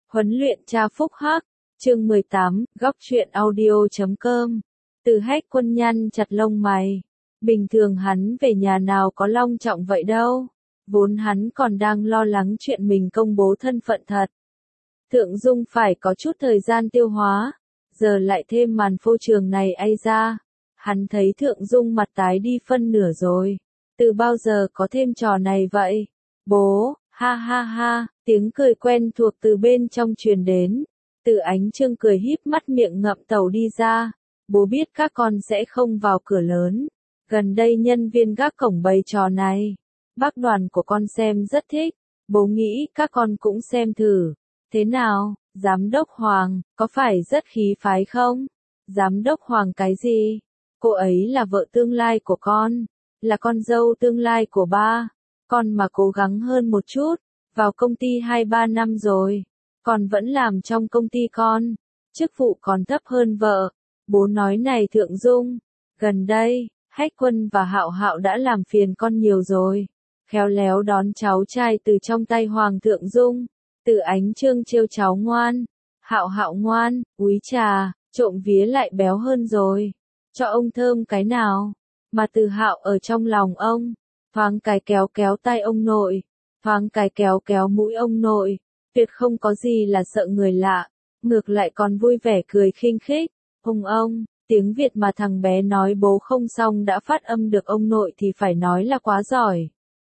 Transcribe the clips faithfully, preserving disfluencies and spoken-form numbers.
Huấn luyện cha phúc hắc, chương mười tám, góc truyện audio chấm com. Từ Hách Quân nhăn chặt lông mày. Bình thường hắn về nhà nào có long trọng vậy đâu. Vốn hắn còn đang lo lắng chuyện mình công bố thân phận thật. Thượng Dung phải có chút thời gian tiêu hóa. Giờ lại thêm màn phô trường này ai ra. Hắn thấy Thượng Dung mặt tái đi phân nửa rồi. Từ bao giờ có thêm trò này vậy? Bố, ha ha ha, tiếng cười quen thuộc từ bên trong truyền đến. Từ Ánh Trương cười híp mắt miệng ngậm tàu đi ra. Bố biết các con sẽ không vào cửa lớn. Gần đây nhân viên gác cổng bày trò này. Bác Đoàn của con xem rất thích. Bố nghĩ các con cũng xem thử. Thế nào, Giám đốc Hoàng, có phải rất khí phái không? Giám đốc Hoàng cái gì? Cô ấy là vợ tương lai của con. Là con dâu tương lai của ba. Con mà cố gắng hơn một chút. Vào công ty hai ba năm rồi. Con vẫn làm trong công ty con. Chức vụ còn thấp hơn vợ. Bố nói này Thượng Dung. Gần đây, Hách Quân và Hạo Hạo đã làm phiền con nhiều rồi. Khéo léo đón cháu trai từ trong tay Hoàng Thượng Dung. Từ Ánh Trương trêu cháu ngoan. Hạo Hạo ngoan, úi trà, trộm vía lại béo hơn rồi. Cho ông thơm cái nào. Mà Từ Hạo ở trong lòng ông. Thoáng cái kéo kéo tay ông nội. Thoáng cái kéo kéo mũi ông nội. Tuyệt không có gì là sợ người lạ. Ngược lại còn vui vẻ cười khinh khích. Ông ông, tiếng Việt mà thằng bé nói bố không xong đã phát âm được ông nội thì phải nói là quá giỏi.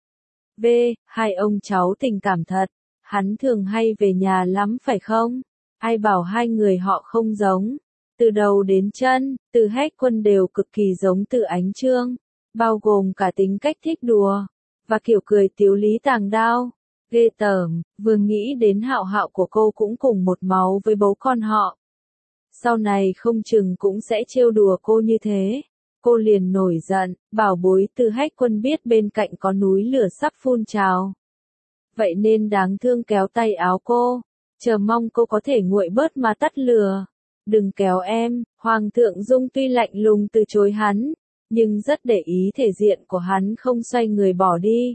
V, hai ông cháu tình cảm thật. Hắn thường hay về nhà lắm phải không? Ai bảo hai người họ không giống. Từ đầu đến chân, Từ Hách Quân đều cực kỳ giống Từ Ánh Trương. Bao gồm cả tính cách thích đùa. Và kiểu cười tiếu lý tàng đao. Ghê tởm, vừa nghĩ đến Hạo Hạo của cô cũng cùng một máu với bố con họ. Sau này không chừng cũng sẽ trêu đùa cô như thế. Cô liền nổi giận, bảo bối Từ Hách Quân biết bên cạnh có núi lửa sắp phun trào. Vậy nên đáng thương kéo tay áo cô, chờ mong cô có thể nguội bớt mà tắt lửa. Đừng kéo em, Hoàng Thượng Dung tuy lạnh lùng từ chối hắn, nhưng rất để ý thể diện của hắn không xoay người bỏ đi.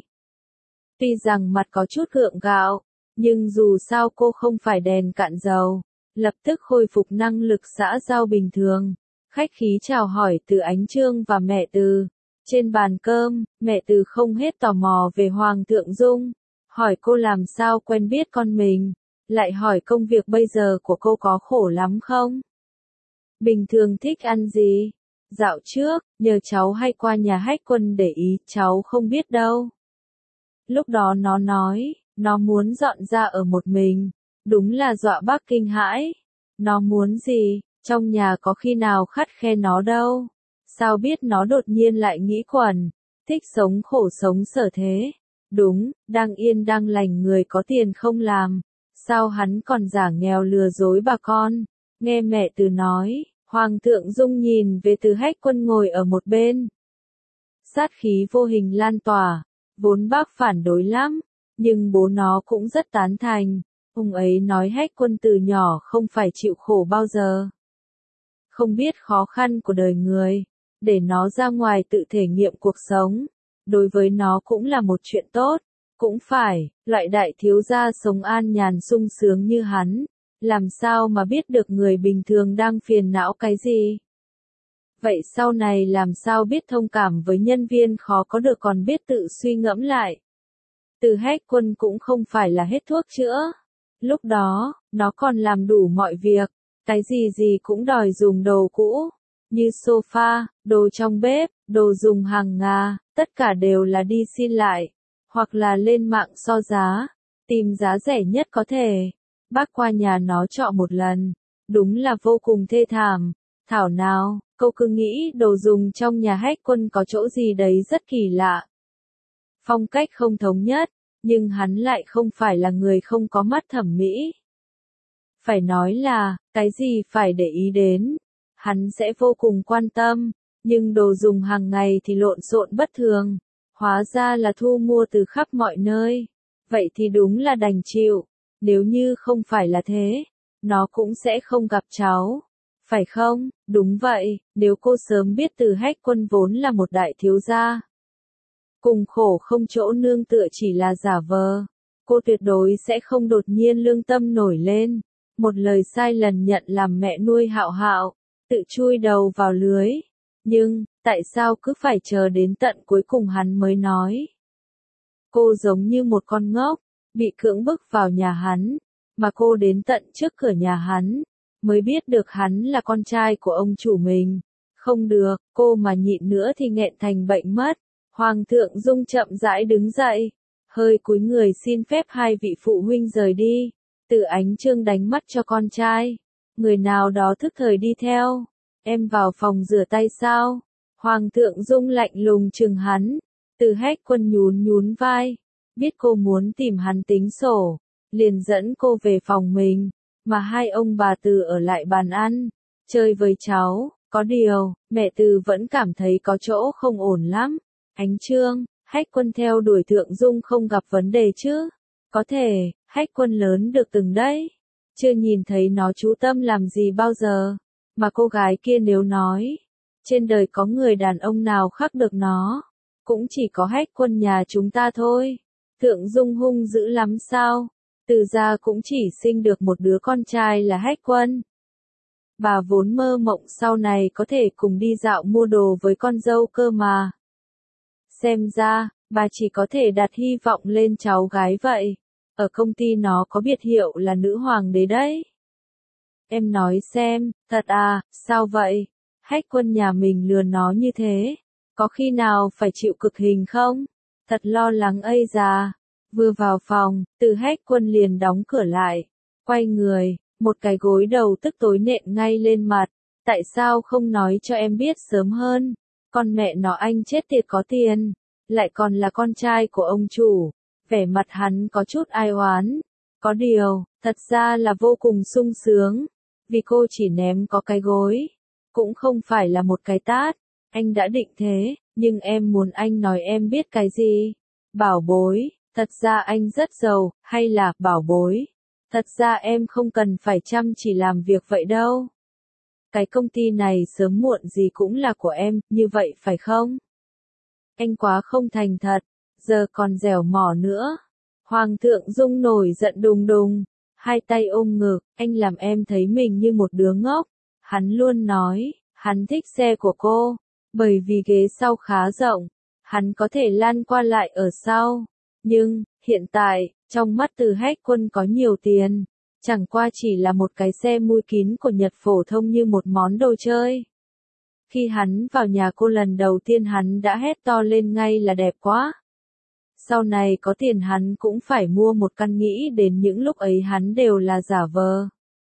Tuy rằng mặt có chút gượng gạo, nhưng dù sao cô không phải đèn cạn dầu, lập tức khôi phục năng lực xã giao bình thường. Khách khí chào hỏi Từ Ánh Trương và mẹ Từ. Trên bàn cơm, mẹ Từ không hết tò mò về Hoàng Thượng Dung. Hỏi cô làm sao quen biết con mình. Lại hỏi công việc bây giờ của cô có khổ lắm không? Bình thường thích ăn gì? Dạo trước, nhờ cháu hay qua nhà Hách Quân để ý, cháu không biết đâu. Lúc đó nó nói, nó muốn dọn ra ở một mình. Đúng là dọa bác kinh hãi. Nó muốn gì? Trong nhà có khi nào khắt khe nó đâu. Sao biết nó đột nhiên lại nghĩ quẩn. Thích sống khổ sống sở thế. Đúng, đang yên đang lành người có tiền không làm. Sao hắn còn giả nghèo lừa dối bà con. Nghe mẹ Từ nói, Hoàng Thượng Dung nhìn về Từ Hách Quân ngồi ở một bên. Sát khí vô hình lan tỏa. Vốn bác phản đối lắm. Nhưng bố nó cũng rất tán thành. Ông ấy nói Hách Quân từ nhỏ không phải chịu khổ bao giờ. Không biết khó khăn của đời người. Để nó ra ngoài tự thể nghiệm cuộc sống. Đối với nó cũng là một chuyện tốt. Cũng phải, loại đại thiếu gia sống an nhàn sung sướng như hắn. Làm sao mà biết được người bình thường đang phiền não cái gì? Vậy sau này làm sao biết thông cảm với nhân viên khó có được còn biết tự suy ngẫm lại? Từ Hách Quân cũng không phải là hết thuốc chữa. Lúc đó, nó còn làm đủ mọi việc. Cái gì gì cũng đòi dùng đồ cũ. Như sofa, đồ trong bếp, đồ dùng hàng ngà, tất cả đều là đi xin lại. Hoặc là lên mạng so giá. Tìm giá rẻ nhất có thể. Bác qua nhà nó trọ một lần. Đúng là vô cùng thê thảm. Thảo nào, cô cứ nghĩ đồ dùng trong nhà Hách Quân có chỗ gì đấy rất kỳ lạ. Phong cách không thống nhất, nhưng hắn lại không phải là người không có mắt thẩm mỹ. Phải nói là, cái gì phải để ý đến, hắn sẽ vô cùng quan tâm, nhưng đồ dùng hàng ngày thì lộn xộn bất thường. Hóa ra là thu mua từ khắp mọi nơi. Vậy thì đúng là đành chịu. Nếu như không phải là thế, nó cũng sẽ không gặp cháu. Phải không? Đúng vậy, nếu cô sớm biết Từ Hách Quân vốn là một đại thiếu gia. Cùng khổ không chỗ nương tựa chỉ là giả vờ. Cô tuyệt đối sẽ không đột nhiên lương tâm nổi lên. Một lời sai lần nhận làm mẹ nuôi Hạo Hạo, tự chui đầu vào lưới. Nhưng, tại sao cứ phải chờ đến tận cuối cùng hắn mới nói? Cô giống như một con ngốc, bị cưỡng bức vào nhà hắn, mà cô đến tận trước cửa nhà hắn, mới biết được hắn là con trai của ông chủ mình. Không được, cô mà nhịn nữa thì nghẹn thành bệnh mất. Hoàng thượng Dung chậm rãi đứng dậy, hơi cúi người xin phép hai vị phụ huynh rời đi. Từ Ánh Trương đánh mắt cho con trai. Người nào đó thức thời đi theo. Em vào phòng rửa tay sao? Hoàng thượng Dung lạnh lùng trừng hắn. Từ Hách Quân nhún nhún vai. Biết cô muốn tìm hắn tính sổ. Liền dẫn cô về phòng mình. Mà hai ông bà Từ ở lại bàn ăn. Chơi với cháu. Có điều, mẹ Từ vẫn cảm thấy có chỗ không ổn lắm. Ánh Trương, Hách Quân theo đuổi Thượng Dung không gặp vấn đề chứ? Có thể, Hách Quân lớn được từng đấy. Chưa nhìn thấy nó chú tâm làm gì bao giờ. Mà cô gái kia nếu nói, trên đời có người đàn ông nào khác được nó, cũng chỉ có Hách Quân nhà chúng ta thôi. Thượng Dung hung dữ lắm sao? Từ gia cũng chỉ sinh được một đứa con trai là Hách Quân. Bà vốn mơ mộng sau này có thể cùng đi dạo mua đồ với con dâu cơ mà. Xem ra, bà chỉ có thể đặt hy vọng lên cháu gái vậy. Ở công ty nó có biệt hiệu là nữ hoàng đế đấy. Em nói xem, thật à, sao vậy? Hách Quân nhà mình lừa nó như thế, có khi nào phải chịu cực hình không? Thật lo lắng ây già. Vừa vào phòng, Từ Hách Quân liền đóng cửa lại, quay người, một cái gối đầu tức tối nện ngay lên mặt. Tại sao không nói cho em biết sớm hơn? Con mẹ nó anh chết tiệt có tiền, lại còn là con trai của ông chủ. Vẻ mặt hắn có chút ai oán. Có điều, thật ra là vô cùng sung sướng. Vì cô chỉ ném có cái gối. Cũng không phải là một cái tát. Anh đã định thế, nhưng em muốn anh nói em biết cái gì? Bảo bối, thật ra anh rất giàu, hay là, bảo bối. Thật ra em không cần phải chăm chỉ làm việc vậy đâu. Cái công ty này sớm muộn gì cũng là của em, như vậy phải không? Anh quá không thành thật, giờ còn dẻo mỏ nữa. Hoàng thượng Dung nổi giận đùng đùng, hai tay ôm ngực, anh làm em thấy mình như một đứa ngốc. Hắn luôn nói, hắn thích xe của cô, bởi vì ghế sau khá rộng, hắn có thể lăn qua lại ở sau. Nhưng, hiện tại, trong mắt Từ Hách Quân có nhiều tiền, chẳng qua chỉ là một cái xe mui kín của Nhật phổ thông như một món đồ chơi. Khi hắn vào nhà cô lần đầu tiên hắn đã hét to lên ngay là đẹp quá. Sau này có tiền hắn cũng phải mua một căn, nghĩ đến những lúc ấy hắn đều là giả vờ.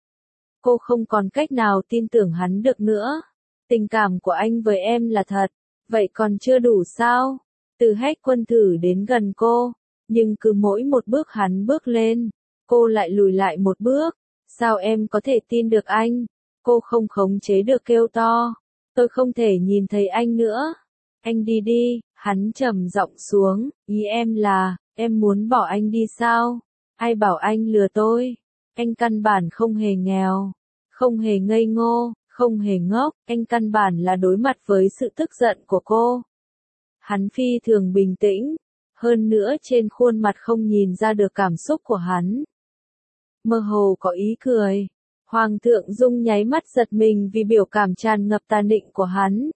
Cô không còn cách nào tin tưởng hắn được nữa. Tình cảm của anh với em là thật, vậy còn chưa đủ sao? Từ Hách Quân thử đến gần cô, nhưng cứ mỗi một bước hắn bước lên, cô lại lùi lại một bước. Sao em có thể tin được anh? Cô không khống chế được kêu to. Tôi không thể nhìn thấy anh nữa. Anh đi đi, hắn trầm giọng xuống, ý em là, em muốn bỏ anh đi sao? Ai bảo anh lừa tôi? Anh căn bản không hề nghèo, không hề ngây ngô, không hề ngốc, anh căn bản là đối mặt với sự tức giận của cô. Hắn phi thường bình tĩnh, hơn nữa trên khuôn mặt không nhìn ra được cảm xúc của hắn. Mơ hồ có ý cười. Hoàng thượng Dung nháy mắt giật mình vì biểu cảm tràn ngập tà nịnh của hắn.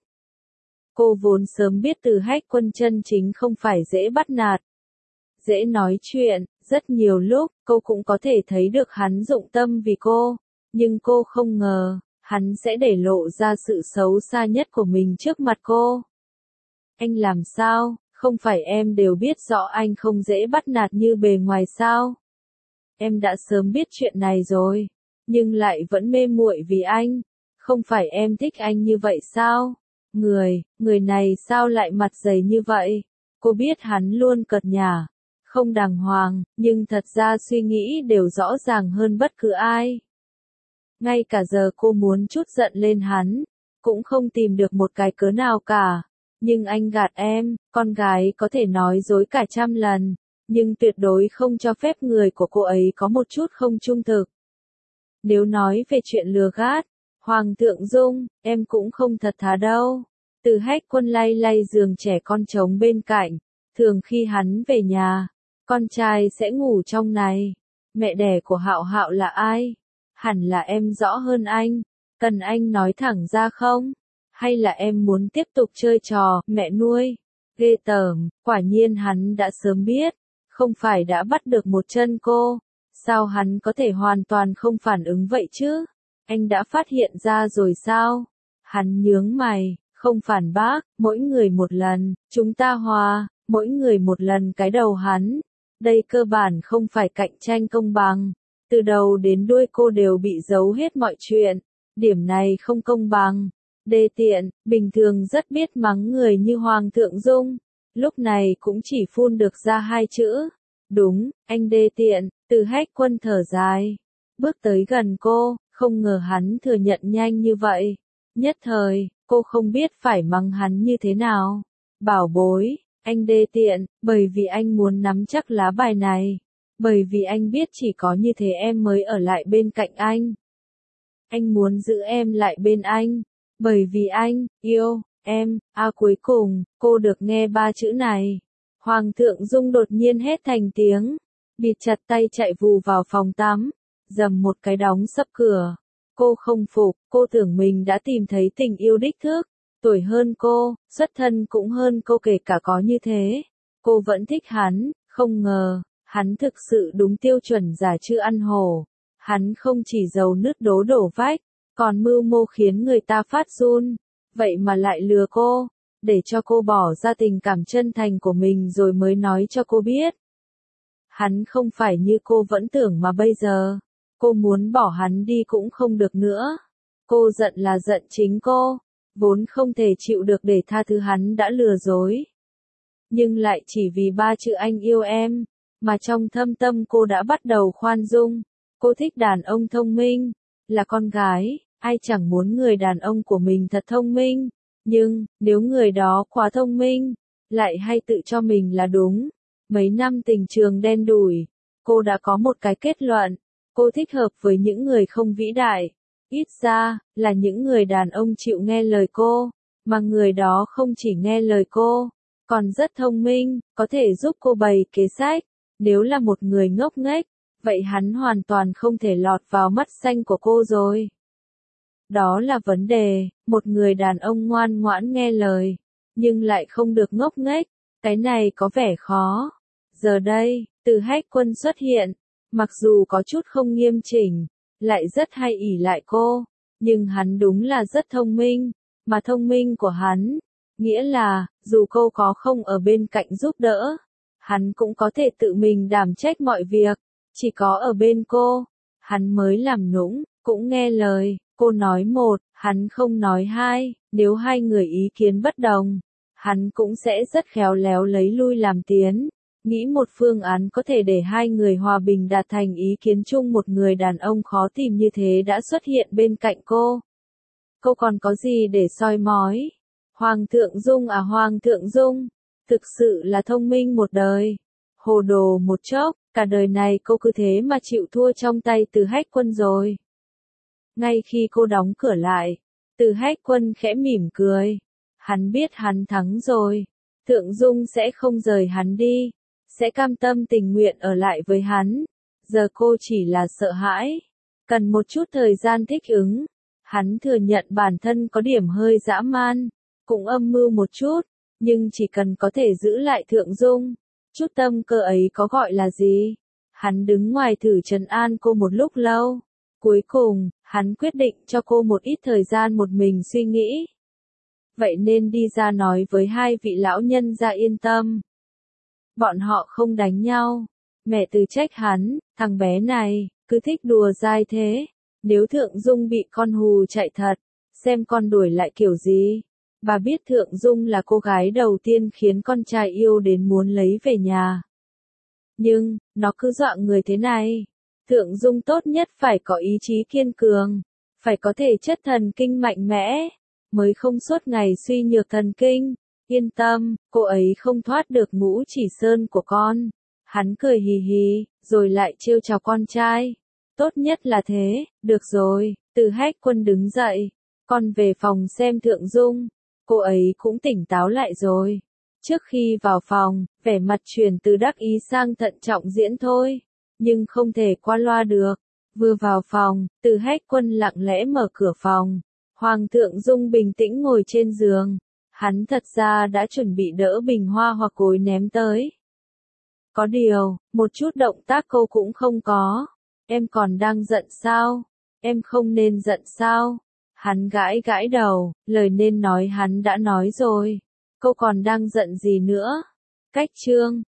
Cô vốn sớm biết Từ Hách Quân chân chính không phải dễ bắt nạt, dễ nói chuyện, rất nhiều lúc, cô cũng có thể thấy được hắn dụng tâm vì cô, nhưng cô không ngờ, hắn sẽ để lộ ra sự xấu xa nhất của mình trước mặt cô. Anh làm sao, không phải em đều biết rõ anh không dễ bắt nạt như bề ngoài sao? Em đã sớm biết chuyện này rồi, nhưng lại vẫn mê muội vì anh. Không phải em thích anh như vậy sao? Người, người này sao lại mặt dày như vậy? Cô biết hắn luôn cợt nhả, không đàng hoàng, nhưng thật ra suy nghĩ đều rõ ràng hơn bất cứ ai. Ngay cả giờ cô muốn trút giận lên hắn, cũng không tìm được một cái cớ nào cả. Nhưng anh gạt em, con gái có thể nói dối cả trăm lần, nhưng tuyệt đối không cho phép người của cô ấy có một chút không trung thực. Nếu nói về chuyện lừa gạt, Hoàng thượng Dung, em cũng không thật thà đâu. Từ Hách Quân lay lay giường trẻ con trống bên cạnh, thường khi hắn về nhà, con trai sẽ ngủ trong này. Mẹ đẻ của Hạo Hạo là ai? Hẳn là em rõ hơn anh, cần anh nói thẳng ra không? Hay là em muốn tiếp tục chơi trò mẹ nuôi? Ghê tởm, quả nhiên hắn đã sớm biết, không phải đã bắt được một chân cô, sao hắn có thể hoàn toàn không phản ứng vậy chứ? Anh đã phát hiện ra rồi sao? Hắn nhướng mày, không phản bác, mỗi người một lần, chúng ta hòa, mỗi người một lần cái đầu hắn. Đây cơ bản không phải cạnh tranh công bằng, từ đầu đến đuôi cô đều bị giấu hết mọi chuyện, điểm này không công bằng. Đê tiện, bình thường rất biết mắng người như Hoàng Thượng Dung, lúc này cũng chỉ phun được ra hai chữ. Đúng, anh đê tiện, Từ Hách Quân thở dài, bước tới gần cô, không ngờ hắn thừa nhận nhanh như vậy. Nhất thời, cô không biết phải mắng hắn như thế nào. Bảo bối, anh đê tiện, bởi vì anh muốn nắm chắc lá bài này. Bởi vì anh biết chỉ có như thế em mới ở lại bên cạnh anh. Anh muốn giữ em lại bên anh. Bởi vì anh, yêu, em, à cuối cùng, cô được nghe ba chữ này. Hoàng Thượng Dung đột nhiên hét thành tiếng, bịt chặt tay chạy vù vào phòng tắm, dầm một cái đóng sập cửa. Cô không phục, cô tưởng mình đã tìm thấy tình yêu đích thực, tuổi hơn cô, xuất thân cũng hơn cô kể cả có như thế. Cô vẫn thích hắn, không ngờ, hắn thực sự đúng tiêu chuẩn giả chưa ăn hổ. Hắn không chỉ giàu nứt đố đổ vách, còn mưu mô khiến người ta phát run, vậy mà lại lừa cô, để cho cô bỏ ra tình cảm chân thành của mình rồi mới nói cho cô biết. Hắn không phải như cô vẫn tưởng mà bây giờ, cô muốn bỏ hắn đi cũng không được nữa. Cô giận là giận chính cô, vốn không thể chịu được để tha thứ hắn đã lừa dối. Nhưng lại chỉ vì ba chữ anh yêu em, mà trong thâm tâm cô đã bắt đầu khoan dung. Cô thích đàn ông thông minh, là con gái, ai chẳng muốn người đàn ông của mình thật thông minh, nhưng, nếu người đó quá thông minh, lại hay tự cho mình là đúng. Mấy năm tình trường đen đủi, cô đã có một cái kết luận, cô thích hợp với những người không vĩ đại, ít ra, là những người đàn ông chịu nghe lời cô, mà người đó không chỉ nghe lời cô, còn rất thông minh, có thể giúp cô bày kế sách. Nếu là một người ngốc nghếch, vậy hắn hoàn toàn không thể lọt vào mắt xanh của cô rồi. Đó là vấn đề, một người đàn ông ngoan ngoãn nghe lời, nhưng lại không được ngốc nghếch, cái này có vẻ khó. Giờ đây, Từ Hách Quân xuất hiện, mặc dù có chút không nghiêm chỉnh, lại rất hay ỷ lại cô, nhưng hắn đúng là rất thông minh, mà thông minh của hắn, nghĩa là, dù cô có không ở bên cạnh giúp đỡ, hắn cũng có thể tự mình đảm trách mọi việc, chỉ có ở bên cô, hắn mới làm nũng, cũng nghe lời. Cô nói một, hắn không nói hai, nếu hai người ý kiến bất đồng, hắn cũng sẽ rất khéo léo lấy lui làm tiến, nghĩ một phương án có thể để hai người hòa bình đạt thành ý kiến chung. Một người đàn ông khó tìm như thế đã xuất hiện bên cạnh cô. Cô còn có gì để soi mói? Hoàng Thượng Dung à Hoàng Thượng Dung, thực sự là thông minh một đời, hồ đồ một chốc, cả đời này cô cứ thế mà chịu thua trong tay Từ Hách Quân rồi. Ngay khi cô đóng cửa lại, Từ Hách Quân khẽ mỉm cười. Hắn biết hắn thắng rồi. Thượng Dung sẽ không rời hắn đi, sẽ cam tâm tình nguyện ở lại với hắn. Giờ cô chỉ là sợ hãi, cần một chút thời gian thích ứng. Hắn thừa nhận bản thân có điểm hơi dã man, cũng âm mưu một chút, nhưng chỉ cần có thể giữ lại Thượng Dung, chút tâm cơ ấy có gọi là gì? Hắn đứng ngoài thử trấn an cô một lúc lâu. Cuối cùng, hắn quyết định cho cô một ít thời gian một mình suy nghĩ. Vậy nên đi ra nói với hai vị lão nhân ra yên tâm. Bọn họ không đánh nhau. Mẹ từ trách hắn, thằng bé này, cứ thích đùa dai thế. Nếu Thượng Dung bị con hù chạy thật, xem con đuổi lại kiểu gì. Bà biết Thượng Dung là cô gái đầu tiên khiến con trai yêu đến muốn lấy về nhà. Nhưng, nó cứ dọa người thế này. Thượng Dung tốt nhất phải có ý chí kiên cường, phải có thể chất thần kinh mạnh mẽ, mới không suốt ngày suy nhược thần kinh. Yên tâm, cô ấy không thoát được ngũ chỉ sơn của con. Hắn cười hì hì, rồi lại trêu chào con trai. Tốt nhất là thế, được rồi. Từ Hách Quân đứng dậy, con về phòng xem Thượng Dung. Cô ấy cũng tỉnh táo lại rồi. Trước khi vào phòng, vẻ mặt chuyển từ đắc ý sang thận trọng diễn thôi, nhưng không thể qua loa được. Vừa vào phòng, Từ Hách Quân lặng lẽ mở cửa phòng. Hoàng thượng Dung bình tĩnh ngồi trên giường. Hắn thật ra đã chuẩn bị đỡ bình hoa hoặc cối ném tới. Có điều, một chút động tác cô cũng không có. Em còn đang giận sao? Em không nên giận sao? Hắn gãi gãi đầu, lời nên nói hắn đã nói rồi. Cô còn đang giận gì nữa? Cách chương